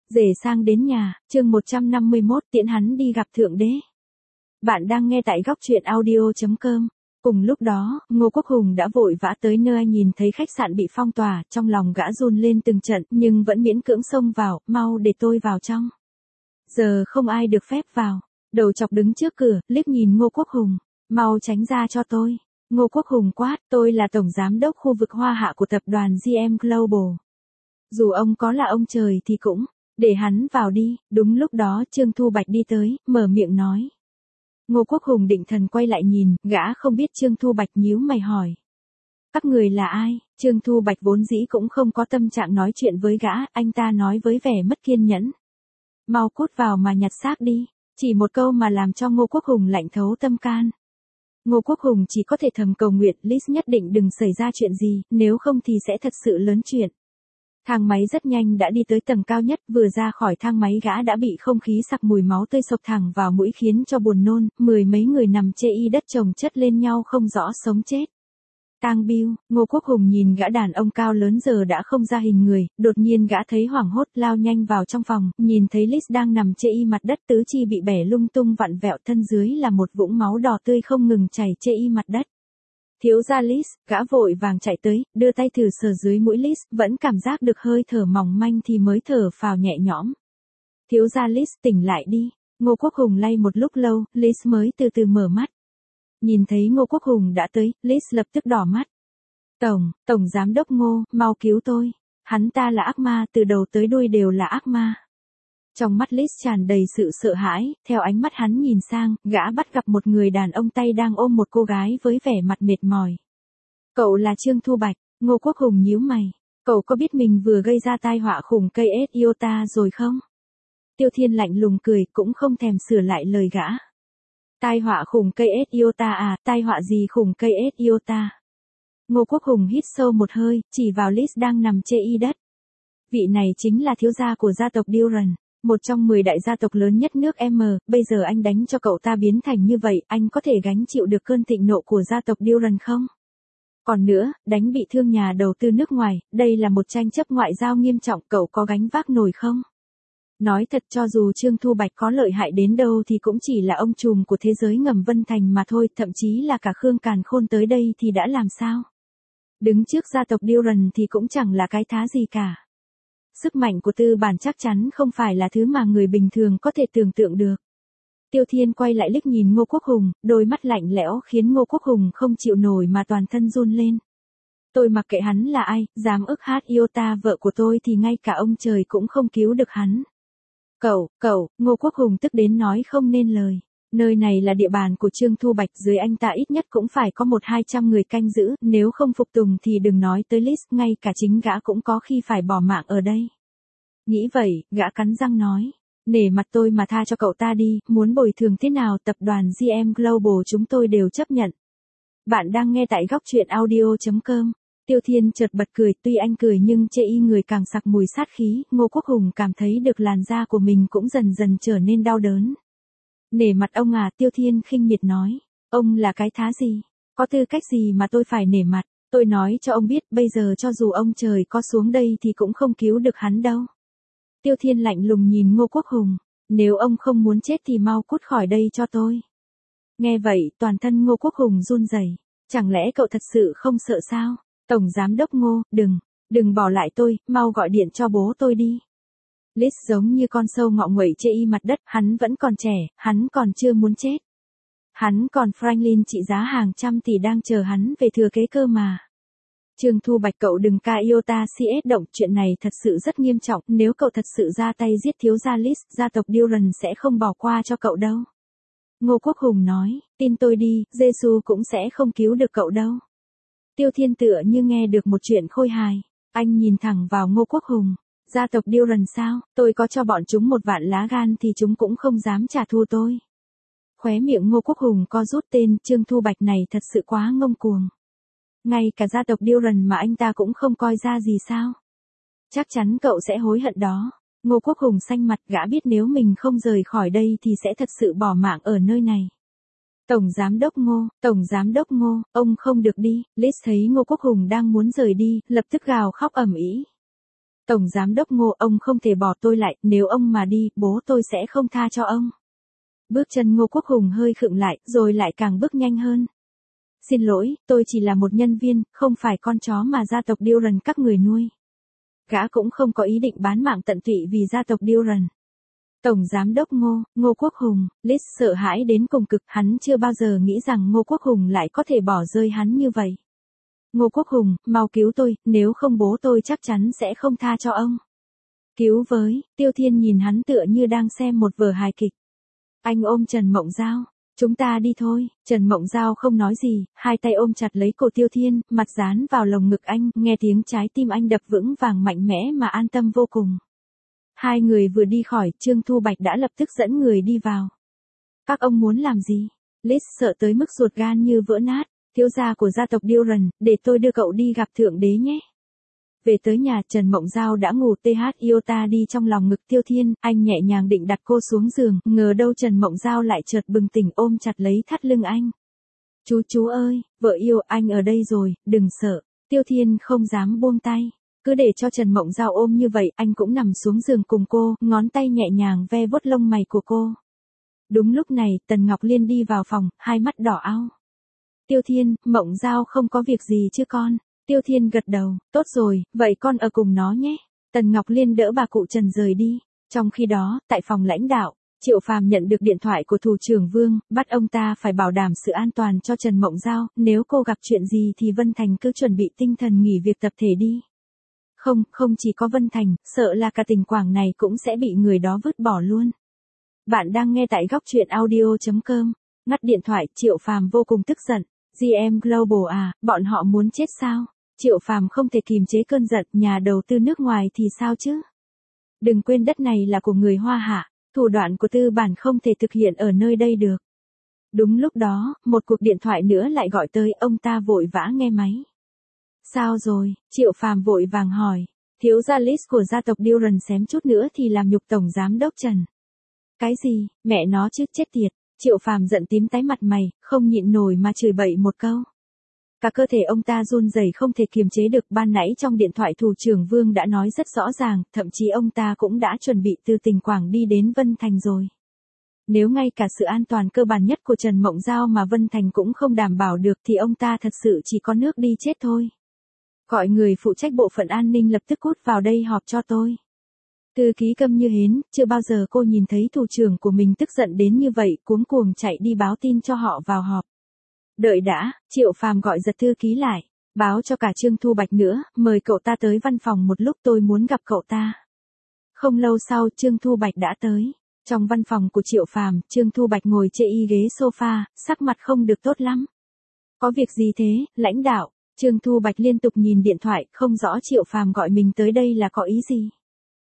Rể sang đến nhà, chương 151 tiễn hắn đi gặp Thượng Đế. Bạn đang nghe tại góc truyện audio.com. Cùng lúc đó, Ngô Quốc Hùng đã vội vã tới nơi nhìn thấy khách sạn bị phong tỏa, trong lòng gã run lên từng trận, nhưng vẫn miễn cưỡng xông vào, mau để tôi vào trong. Giờ không ai được phép vào. Đầu chọc đứng trước cửa, liếc nhìn Ngô Quốc Hùng, mau tránh ra cho tôi. Ngô Quốc Hùng quát, tôi là tổng giám đốc khu vực Hoa Hạ của tập đoàn GM Global. Dù ông có là ông trời thì cũng, để hắn vào đi. Đúng lúc đó Trương Thu Bạch đi tới, mở miệng nói. Ngô Quốc Hùng định thần quay lại nhìn, gã không biết Trương Thu Bạch, nhíu mày hỏi. Các người là ai? Trương Thu Bạch vốn dĩ cũng không có tâm trạng nói chuyện với gã, anh ta nói với vẻ mất kiên nhẫn. Mau cút vào mà nhặt xác đi. Chỉ một câu mà làm cho Ngô Quốc Hùng lạnh thấu tâm can. Ngô Quốc Hùng chỉ có thể thầm cầu nguyện Liz nhất định đừng xảy ra chuyện gì, nếu không thì sẽ thật sự lớn chuyện. Thang máy rất nhanh đã đi tới tầng cao nhất, vừa ra khỏi thang máy gã đã bị không khí sặc mùi máu tươi xộc thẳng vào mũi khiến cho buồn nôn, mười mấy người nằm chê y đất chồng chất lên nhau không rõ sống chết. Tang Bill, Ngô Quốc Hùng nhìn gã đàn ông cao lớn giờ đã không ra hình người, đột nhiên gã thấy hoảng hốt lao nhanh vào trong phòng, nhìn thấy Liz đang nằm chê y mặt đất tứ chi bị bẻ lung tung vặn vẹo, thân dưới là một vũng máu đỏ tươi không ngừng chảy chê y mặt đất. Thiếu gia Liz, gã vội vàng chạy tới, đưa tay thử sờ dưới mũi Liz, vẫn cảm giác được hơi thở mỏng manh thì mới thở phào nhẹ nhõm. Thiếu gia Liz, tỉnh lại đi. Ngô Quốc Hùng lay một lúc lâu, Liz mới từ từ mở mắt. Nhìn thấy Ngô Quốc Hùng đã tới, Liz lập tức đỏ mắt. Tổng giám đốc Ngô, mau cứu tôi. Hắn ta là ác ma, từ đầu tới đuôi đều là ác ma. Trong mắt Liz tràn đầy sự sợ hãi, theo ánh mắt hắn nhìn sang, gã bắt gặp một người đàn ông tay đang ôm một cô gái với vẻ mặt mệt mỏi. Cậu là Trương Thu Bạch. Ngô Quốc Hùng nhíu mày. Cậu có biết mình vừa gây ra tai họa khủng cây iota rồi không? Tiêu Thiên lạnh lùng cười, cũng không thèm sửa lại lời gã. Tai họa khủng cây iota à, tai họa gì khủng cây iota? Ngô Quốc Hùng hít sâu một hơi, chỉ vào Liz đang nằm chê y đất. Vị này chính là thiếu gia của gia tộc Duran, một trong 10 đại gia tộc lớn nhất nước M, bây giờ anh đánh cho cậu ta biến thành như vậy, anh có thể gánh chịu được cơn thịnh nộ của gia tộc Duran không? Còn nữa, đánh bị thương nhà đầu tư nước ngoài, đây là một tranh chấp ngoại giao nghiêm trọng, cậu có gánh vác nổi không? Nói thật, cho dù Trương Thu Bạch có lợi hại đến đâu thì cũng chỉ là ông trùm của thế giới ngầm Vân Thành mà thôi, thậm chí là cả Khương Càn Khôn tới đây thì đã làm sao? Đứng trước gia tộc Duran thì cũng chẳng là cái thá gì cả. Sức mạnh của tư bản chắc chắn không phải là thứ mà người bình thường có thể tưởng tượng được. Tiêu Thiên quay lại liếc nhìn Ngô Quốc Hùng, đôi mắt lạnh lẽo khiến Ngô Quốc Hùng không chịu nổi mà toàn thân run lên. Tôi mặc kệ hắn là ai, dám ức hát iota vợ của tôi thì ngay cả ông trời cũng không cứu được hắn. Cậu, Ngô Quốc Hùng tức đến nói không nên lời. Nơi này là địa bàn của Trương Thu Bạch, dưới anh ta ít nhất cũng phải có 100-200 người canh giữ, nếu không phục tùng thì đừng nói tới Liz, ngay cả chính gã cũng có khi phải bỏ mạng ở đây. Nghĩ vậy, gã cắn răng nói, nể mặt tôi mà tha cho cậu ta đi, muốn bồi thường thế nào tập đoàn GM Global chúng tôi đều chấp nhận. Bạn đang nghe tại góc truyện audio.com. Tiêu Thiên chợt bật cười, tuy anh cười nhưng chê y người càng sặc mùi sát khí, Ngô Quốc Hùng cảm thấy được làn da của mình cũng dần dần trở nên đau đớn. Nể mặt ông à, Tiêu Thiên khinh miệt nói, ông là cái thá gì? Có tư cách gì mà tôi phải nể mặt? Tôi nói cho ông biết, bây giờ cho dù ông trời có xuống đây thì cũng không cứu được hắn đâu. Tiêu Thiên lạnh lùng nhìn Ngô Quốc Hùng, nếu ông không muốn chết thì mau cút khỏi đây cho tôi. Nghe vậy, toàn thân Ngô Quốc Hùng run rẩy. Chẳng lẽ cậu thật sự không sợ sao? Tổng giám đốc Ngô, đừng bỏ lại tôi, mau gọi điện cho bố tôi đi. Liz giống như con sâu ngọ nguậy chê y mặt đất, hắn vẫn còn trẻ, hắn còn chưa muốn chết. Hắn còn Franklin trị giá hàng trăm tỷ đang chờ hắn về thừa kế cơ mà. Trương Thu Bạch, cậu đừng ca iota CS động, chuyện này thật sự rất nghiêm trọng, nếu cậu thật sự ra tay giết thiếu gia Liz, gia tộc Duran sẽ không bỏ qua cho cậu đâu. Ngô Quốc Hùng nói, tin tôi đi, Giê-xu cũng sẽ không cứu được cậu đâu. Tiêu Thiên tựa như nghe được một chuyện khôi hài, anh nhìn thẳng vào Ngô Quốc Hùng. Gia tộc Duran sao, tôi có cho bọn chúng 1 vạn lá gan thì chúng cũng không dám trả thù tôi. Khóe miệng Ngô Quốc Hùng co rút, tên Trương Thu Bạch này thật sự quá ngông cuồng. Ngay cả gia tộc Duran mà anh ta cũng không coi ra gì sao. Chắc chắn cậu sẽ hối hận đó. Ngô Quốc Hùng xanh mặt, gã biết nếu mình không rời khỏi đây thì sẽ thật sự bỏ mạng ở nơi này. Tổng giám đốc Ngô, ông không được đi. Liz thấy Ngô Quốc Hùng đang muốn rời đi, lập tức gào khóc ầm ĩ. Tổng Giám đốc Ngô, ông không thể bỏ tôi lại, nếu ông mà đi, bố tôi sẽ không tha cho ông. Bước chân Ngô Quốc Hùng hơi khựng lại, rồi lại càng bước nhanh hơn. Xin lỗi, tôi chỉ là một nhân viên, không phải con chó mà gia tộc Duran các người nuôi. Gã cũng không có ý định bán mạng tận tụy vì gia tộc Duran. Tổng Giám đốc Ngô, Ngô Quốc Hùng, Liz sợ hãi đến cùng cực, hắn chưa bao giờ nghĩ rằng Ngô Quốc Hùng lại có thể bỏ rơi hắn như vậy. Ngô Quốc Hùng, mau cứu tôi, nếu không bố tôi chắc chắn sẽ không tha cho ông. Cứu với, Tiêu Thiên nhìn hắn tựa như đang xem một vở hài kịch. Anh ôm Trần Mộng Giao, chúng ta đi thôi. Trần Mộng Giao không nói gì, hai tay ôm chặt lấy cổ Tiêu Thiên, mặt dán vào lồng ngực anh, nghe tiếng trái tim anh đập vững vàng mạnh mẽ mà an tâm vô cùng. Hai người vừa đi khỏi, Trương Thu Bạch đã lập tức dẫn người đi vào. Các ông muốn làm gì? Liz sợ tới mức ruột gan như vỡ nát. Thiếu gia của gia tộc Duran, để tôi đưa cậu đi gặp thượng đế nhé. Về tới nhà, Trần Mộng Giao đã ngủ Iota đi trong lòng ngực Tiêu Thiên, anh nhẹ nhàng định đặt cô xuống giường, ngờ đâu Trần Mộng Giao lại chợt bừng tỉnh ôm chặt lấy thắt lưng anh. Chú ơi, vợ yêu, anh ở đây rồi, đừng sợ. Tiêu Thiên không dám buông tay. Cứ để cho Trần Mộng Giao ôm như vậy, anh cũng nằm xuống giường cùng cô, ngón tay nhẹ nhàng ve vuốt lông mày của cô. Đúng lúc này, Tần Ngọc Liên đi vào phòng, hai mắt đỏ ao. Tiêu Thiên, Mộng Giao không có việc gì chứ con? Tiêu Thiên gật đầu, tốt rồi, vậy con ở cùng nó nhé. Tần Ngọc Liên đỡ bà cụ Trần rời đi. Trong khi đó, tại phòng lãnh đạo, Triệu Phàm nhận được điện thoại của thủ trưởng Vương, bắt ông ta phải bảo đảm sự an toàn cho Trần Mộng Giao, nếu cô gặp chuyện gì thì Vân Thành cứ chuẩn bị tinh thần nghỉ việc tập thể đi. Không chỉ có Vân Thành, sợ là cả tỉnh Quảng này cũng sẽ bị người đó vứt bỏ luôn. Bạn đang nghe tại góc truyện audio.com. Ngắt điện thoại, Triệu Phàm vô cùng tức giận. GM Global à, bọn họ muốn chết sao? Triệu Phàm không thể kìm chế cơn giận, nhà đầu tư nước ngoài thì sao chứ? Đừng quên đất này là của người Hoa Hạ, thủ đoạn của tư bản không thể thực hiện ở nơi đây được. Đúng lúc đó, một cuộc điện thoại nữa lại gọi tới, ông ta vội vã nghe máy. Sao rồi? Triệu Phàm vội vàng hỏi. Thiếu gia Liz của gia tộc Duran xém chút nữa thì làm nhục tổng giám đốc Trần. Cái gì? Mẹ nó chứ, chết tiệt. Triệu Phàm giận tím tái mặt mày, không nhịn nổi mà chửi bậy một câu. Cả cơ thể ông ta run rẩy không thể kiềm chế được, ban nãy trong điện thoại thủ trưởng Vương đã nói rất rõ ràng, thậm chí ông ta cũng đã chuẩn bị từ tỉnh Quảng đi đến Vân Thành rồi. Nếu ngay cả sự an toàn cơ bản nhất của Trần Mộng Giao mà Vân Thành cũng không đảm bảo được thì ông ta thật sự chỉ có nước đi chết thôi. Gọi người phụ trách bộ phận an ninh lập tức cút vào đây họp cho tôi. Thư ký câm như hến, chưa bao giờ cô nhìn thấy thủ trưởng của mình tức giận đến như vậy, cuống cuồng chạy đi báo tin cho họ vào họp. Đợi đã, Triệu Phàm gọi giật thư ký lại, báo cho cả Trương Thu Bạch nữa, mời cậu ta tới văn phòng một lúc, tôi muốn gặp cậu ta. Không lâu sau, Trương Thu Bạch đã tới. Trong văn phòng của Triệu Phàm, Trương Thu Bạch ngồi chê y ghế sofa, sắc mặt không được tốt lắm. Có việc gì thế, lãnh đạo? Trương Thu Bạch liên tục nhìn điện thoại, không rõ Triệu Phàm gọi mình tới đây là có ý gì.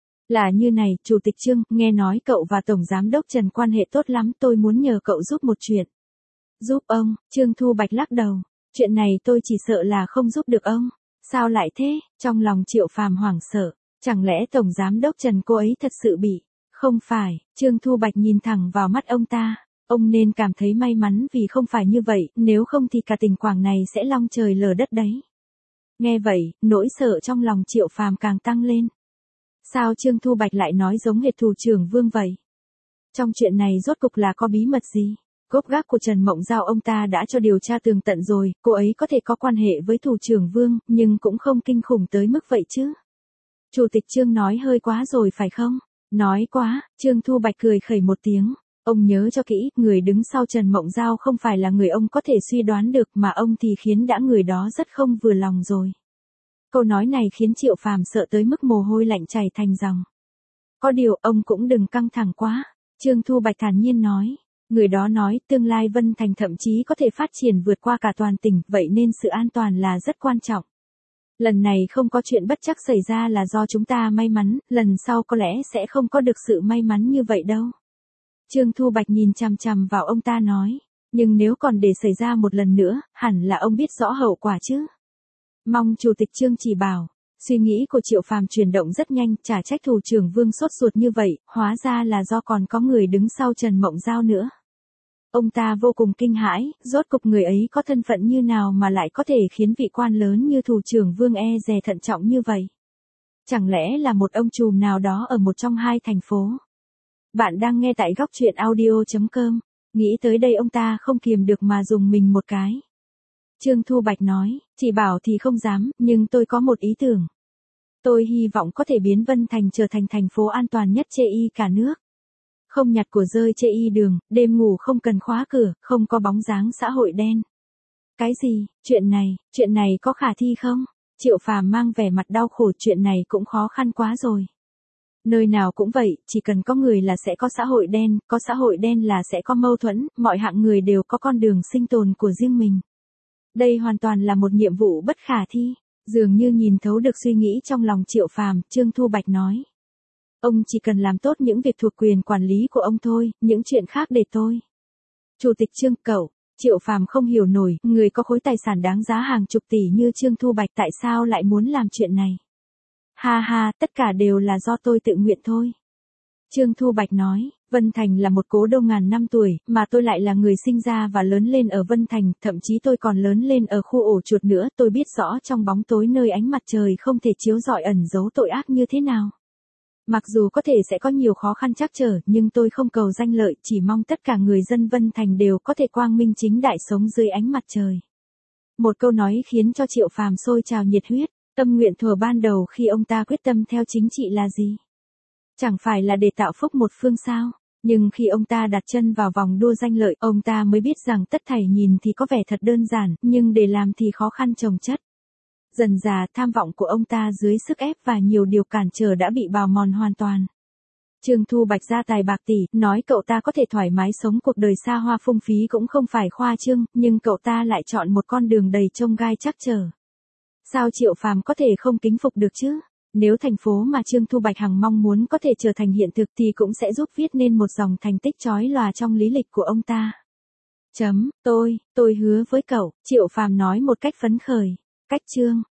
Là như này, Chủ tịch Trương, nghe nói cậu và Tổng Giám đốc Trần quan hệ tốt lắm, tôi muốn nhờ cậu giúp một chuyện. Giúp ông? Trương Thu Bạch lắc đầu. Chuyện này tôi chỉ sợ là không giúp được ông. Sao lại thế? Trong lòng Triệu Phàm hoảng sợ. Chẳng lẽ Tổng Giám đốc Trần cô ấy thật sự bị? Không phải, Trương Thu Bạch nhìn thẳng vào mắt ông ta. Ông nên cảm thấy may mắn vì không phải như vậy, nếu không thì cả tỉnh Quảng này sẽ long trời lở đất đấy. Nghe vậy, nỗi sợ trong lòng Triệu Phàm càng tăng lên. Sao Trương Thu Bạch lại nói giống hệt thủ trưởng Vương vậy? Trong chuyện này rốt cục là có bí mật gì? Gốc gác của Trần Mộng Giao ông ta đã cho điều tra tường tận rồi, cô ấy có thể có quan hệ với thủ trưởng Vương, nhưng cũng không kinh khủng tới mức vậy chứ. Chủ tịch Trương nói hơi quá rồi phải không? Nói quá, Trương Thu Bạch cười khẩy một tiếng. Ông nhớ cho kỹ, người đứng sau Trần Mộng Giao không phải là người ông có thể suy đoán được mà ông thì khiến đã người đó rất không vừa lòng rồi. Câu nói này khiến Triệu Phàm sợ tới mức mồ hôi lạnh chảy thành dòng. Có điều ông cũng đừng căng thẳng quá. Trương Thu Bạch thản nhiên nói. Người đó nói tương lai Vân Thành thậm chí có thể phát triển vượt qua cả toàn tỉnh, vậy nên sự an toàn là rất quan trọng. Lần này không có chuyện bất trắc xảy ra là do chúng ta may mắn, lần sau có lẽ sẽ không có được sự may mắn như vậy đâu. Trương Thu Bạch nhìn chằm chằm vào ông ta nói. Nhưng nếu còn để xảy ra một lần nữa, hẳn là ông biết rõ hậu quả chứ. Mong Chủ tịch Trương chỉ bảo. Suy nghĩ của Triệu Phàm chuyển động rất nhanh, chả trách thủ trưởng Vương sốt ruột như vậy, hóa ra là do còn có người đứng sau Trần Mộng Giao nữa. Ông ta vô cùng kinh hãi, rốt cục người ấy có thân phận như nào mà lại có thể khiến vị quan lớn như thủ trưởng Vương e dè thận trọng như vậy. Chẳng lẽ là một ông trùm nào đó ở một trong hai thành phố? Bạn đang nghe tại góc truyện audio.com. Nghĩ tới đây ông ta không kiềm được mà dùng mình một cái. Trương Thu Bạch nói, chị bảo thì không dám, nhưng tôi có một ý tưởng. Tôi hy vọng có thể biến Vân Thành trở thành thành phố an toàn nhất chê y cả nước. Không nhặt của rơi chê y đường, đêm ngủ không cần khóa cửa, không có bóng dáng xã hội đen. Cái gì, chuyện này có khả thi không? Triệu Phàm mang vẻ mặt đau khổ, chuyện này cũng khó khăn quá rồi. Nơi nào cũng vậy, chỉ cần có người là sẽ có xã hội đen, có xã hội đen là sẽ có mâu thuẫn, mọi hạng người đều có con đường sinh tồn của riêng mình. Đây hoàn toàn là một nhiệm vụ bất khả thi. Dường như nhìn thấu được suy nghĩ trong lòng Triệu Phàm, Trương Thu Bạch nói. Ông chỉ cần làm tốt những việc thuộc quyền quản lý của ông thôi, những chuyện khác để tôi. Chủ tịch Trương, cậu. Triệu Phàm không hiểu nổi, người có khối tài sản đáng giá hàng chục tỷ như Trương Thu Bạch tại sao lại muốn làm chuyện này. Ha ha, tất cả đều là do tôi tự nguyện thôi. Trương Thu Bạch nói, Vân Thành là một cố đô ngàn năm tuổi, mà tôi lại là người sinh ra và lớn lên ở Vân Thành, thậm chí tôi còn lớn lên ở khu ổ chuột nữa, tôi biết rõ trong bóng tối nơi ánh mặt trời không thể chiếu rọi ẩn giấu tội ác như thế nào. Mặc dù có thể sẽ có nhiều khó khăn trắc trở, nhưng tôi không cầu danh lợi, chỉ mong tất cả người dân Vân Thành đều có thể quang minh chính đại sống dưới ánh mặt trời. Một câu nói khiến cho Triệu Phàm sôi trào nhiệt huyết, tâm nguyện thuở ban đầu khi ông ta quyết tâm theo chính trị là gì? Chẳng phải là để tạo phúc một phương sao? Nhưng khi ông ta đặt chân vào vòng đua danh lợi, ông ta mới biết rằng tất thảy nhìn thì có vẻ thật đơn giản, nhưng để làm thì khó khăn chồng chất. Dần dà tham vọng của ông ta dưới sức ép và nhiều điều cản trở đã bị bào mòn hoàn toàn. Trương Thu Bạch gia tài bạc tỷ, nói cậu ta có thể thoải mái sống cuộc đời xa hoa phung phí cũng không phải khoa trương, nhưng cậu ta lại chọn một con đường đầy chông gai trắc trở. Sao Triệu Phàm có thể không kính phục được chứ? Nếu thành phố mà Trương Thu Bạch hằng mong muốn có thể trở thành hiện thực thì cũng sẽ giúp viết nên một dòng thành tích chói lòa trong lý lịch của ông ta. Tôi hứa với cậu, Triệu Phàm nói một cách phấn khởi. Cách Trương